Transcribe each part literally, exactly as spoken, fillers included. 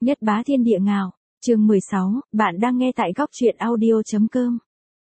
Nhất bá thiên địa ngào, chương mười sáu, bạn đang nghe tại góc truyện audio.com.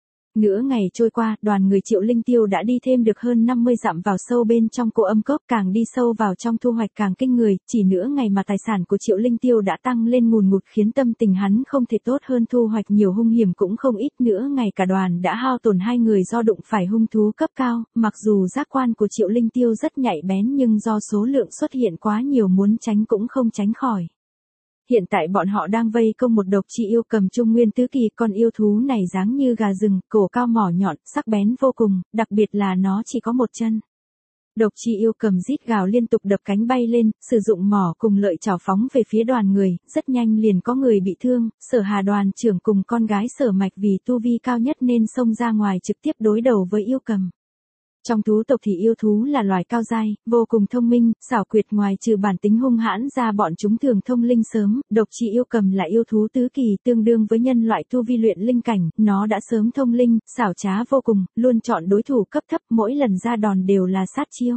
Nửa ngày trôi qua, đoàn người Triệu Linh Tiêu đã đi thêm được hơn năm mươi dặm vào sâu bên trong Cô Âm Cốc, càng đi sâu vào trong thu hoạch càng kinh người, chỉ nửa ngày mà tài sản của Triệu Linh Tiêu đã tăng lên ngùn ngụt khiến tâm tình hắn không thể tốt hơn, thu hoạch nhiều hung hiểm cũng không ít, nữa ngày cả đoàn đã hao tổn hai người do đụng phải hung thú cấp cao, mặc dù giác quan của Triệu Linh Tiêu rất nhạy bén nhưng do số lượng xuất hiện quá nhiều muốn tránh cũng không tránh khỏi. Hiện tại bọn họ đang vây công một độc chi yêu cầm trung nguyên tứ kỳ, con yêu thú này dáng như gà rừng, cổ cao mỏ nhọn, sắc bén vô cùng, đặc biệt là nó chỉ có một chân. Độc chi yêu cầm rít gào liên tục đập cánh bay lên, sử dụng mỏ cùng lợi chảo phóng về phía đoàn người, rất nhanh liền có người bị thương, Sở Hà đoàn trưởng cùng con gái Sở Mạch vì tu vi cao nhất nên xông ra ngoài trực tiếp đối đầu với yêu cầm. Trong thú tộc thì yêu thú là loài cao giai, vô cùng thông minh, xảo quyệt, ngoài trừ bản tính hung hãn ra bọn chúng thường thông linh sớm, độc chi yêu cầm là yêu thú tứ kỳ tương đương với nhân loại tu vi luyện linh cảnh, nó đã sớm thông linh, xảo trá vô cùng, luôn chọn đối thủ cấp thấp, mỗi lần ra đòn đều là sát chiêu.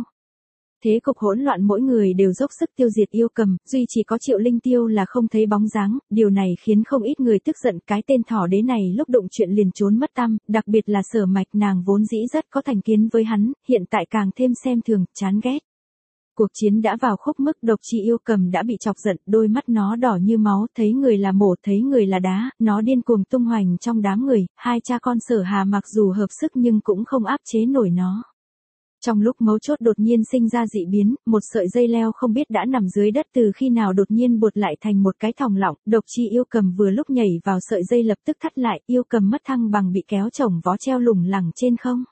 Thế cục hỗn loạn, mỗi người đều dốc sức tiêu diệt yêu cầm, duy chỉ có Triệu Linh Tiêu là không thấy bóng dáng, điều này khiến không ít người tức giận, cái tên thỏ đế này lúc đụng chuyện liền trốn mất tăm, đặc biệt là Sở Mạch, nàng vốn dĩ rất có thành kiến với hắn, hiện tại càng thêm xem thường, chán ghét. Cuộc chiến đã vào khúc mức, độc chi yêu cầm đã bị chọc giận, đôi mắt nó đỏ như máu, thấy người là mổ, thấy người là đá, nó điên cuồng tung hoành trong đám người, hai cha con Sở Hà mặc dù hợp sức nhưng cũng không áp chế nổi nó. Trong lúc mấu chốt đột nhiên sinh ra dị biến, một sợi dây leo không biết đã nằm dưới đất từ khi nào đột nhiên buột lại thành một cái thòng lọng, độc chi yêu cầm vừa lúc nhảy vào sợi dây lập tức thắt lại, yêu cầm mất thăng bằng bị kéo chồng vó treo lủng lẳng trên không.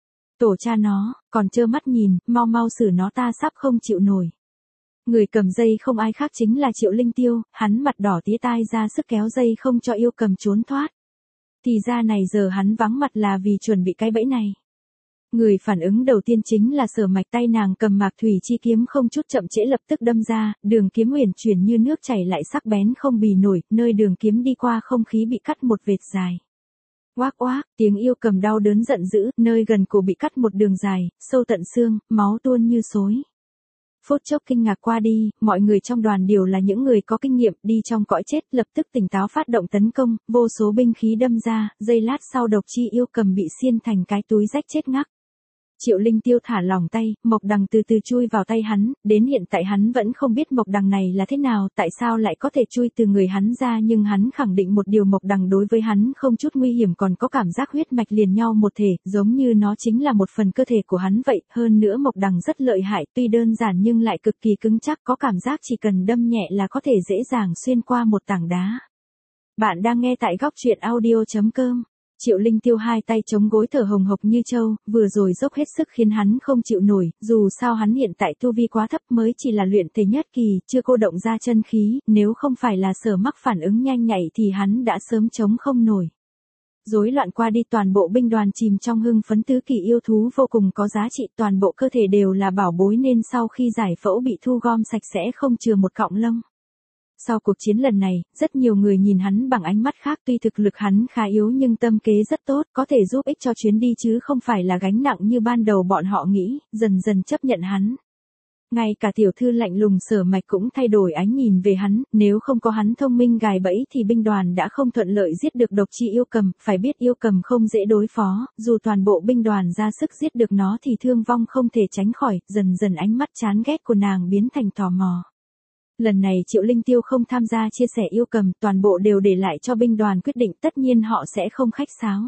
Tổ cha nó, còn trơ mắt nhìn, mau mau xử nó, ta sắp không chịu nổi. Người cầm dây không ai khác chính là Triệu Linh Tiêu, hắn mặt đỏ tía tai ra sức kéo dây không cho yêu cầm trốn thoát. Thì ra này giờ hắn vắng mặt là vì chuẩn bị cái bẫy này. Người phản ứng đầu tiên chính là Sở Mạch, tay nàng cầm Mạc Thủy chi kiếm không chút chậm trễ lập tức đâm ra, đường kiếm uyển chuyển như nước chảy lại sắc bén không bì nổi, nơi đường kiếm đi qua không khí bị cắt một vệt dài. Oác oác, tiếng yêu cầm đau đớn giận dữ, nơi gần cổ bị cắt một đường dài, sâu tận xương, máu tuôn như xối. Phút chốc kinh ngạc qua đi, mọi người trong đoàn đều là những người có kinh nghiệm, đi trong cõi chết, lập tức tỉnh táo phát động tấn công, vô số binh khí đâm ra, giây lát sau độc chi yêu cầm bị xiên thành cái túi rách chết ngắc. Triệu Linh Tiêu thả lỏng tay, mộc đằng từ từ chui vào tay hắn, đến hiện tại hắn vẫn không biết mộc đằng này là thế nào, tại sao lại có thể chui từ người hắn ra, nhưng hắn khẳng định một điều, mộc đằng đối với hắn không chút nguy hiểm, còn có cảm giác huyết mạch liền nhau một thể, giống như nó chính là một phần cơ thể của hắn vậy, hơn nữa mộc đằng rất lợi hại, tuy đơn giản nhưng lại cực kỳ cứng chắc, có cảm giác chỉ cần đâm nhẹ là có thể dễ dàng xuyên qua một tảng đá. Bạn đang nghe tại góc truyện audio.com. Triệu Linh Tiêu hai tay chống gối thở hồng hộc như trâu, vừa rồi dốc hết sức khiến hắn không chịu nổi, dù sao hắn hiện tại tu vi quá thấp, mới chỉ là luyện thể nhất kỳ, chưa cô động ra chân khí, nếu không phải là Sở Mắc phản ứng nhanh nhạy thì hắn đã sớm chống không nổi. Rối loạn qua đi, toàn bộ binh đoàn chìm trong hưng phấn, tứ kỳ yêu thú vô cùng có giá trị, toàn bộ cơ thể đều là bảo bối nên sau khi giải phẫu bị thu gom sạch sẽ không chừa một cọng lông. Sau cuộc chiến lần này, rất nhiều người nhìn hắn bằng ánh mắt khác, tuy thực lực hắn khá yếu nhưng tâm kế rất tốt, có thể giúp ích cho chuyến đi chứ không phải là gánh nặng như ban đầu bọn họ nghĩ, dần dần chấp nhận hắn. Ngay cả tiểu thư lạnh lùng Sở Mạch cũng thay đổi ánh nhìn về hắn, nếu không có hắn thông minh gài bẫy thì binh đoàn đã không thuận lợi giết được độc chi yêu cầm, phải biết yêu cầm không dễ đối phó, dù toàn bộ binh đoàn ra sức giết được nó thì thương vong không thể tránh khỏi, dần dần ánh mắt chán ghét của nàng biến thành tò mò. Lần này Triệu Linh Tiêu không tham gia chia sẻ yêu cầm, toàn bộ đều để lại cho binh đoàn quyết định, tất nhiên họ sẽ không khách sáo.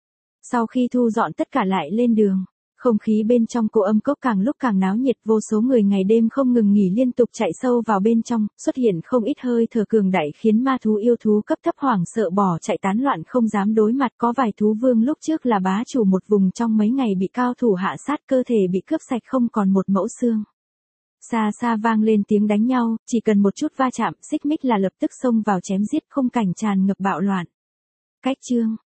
Sau khi thu dọn tất cả lại lên đường, không khí bên trong Cô Âm Cốc càng lúc càng náo nhiệt, vô số người ngày đêm không ngừng nghỉ liên tục chạy sâu vào bên trong, xuất hiện không ít hơi thở cường đại khiến ma thú yêu thú cấp thấp hoảng sợ bỏ chạy tán loạn không dám đối mặt, có vài thú vương lúc trước là bá chủ một vùng trong mấy ngày bị cao thủ hạ sát, cơ thể bị cướp sạch không còn một mẫu xương. Xa xa vang lên tiếng đánh nhau, chỉ cần một chút va chạm, xích mích là lập tức xông vào chém giết, khung cảnh tràn ngập bạo loạn. Cách chương,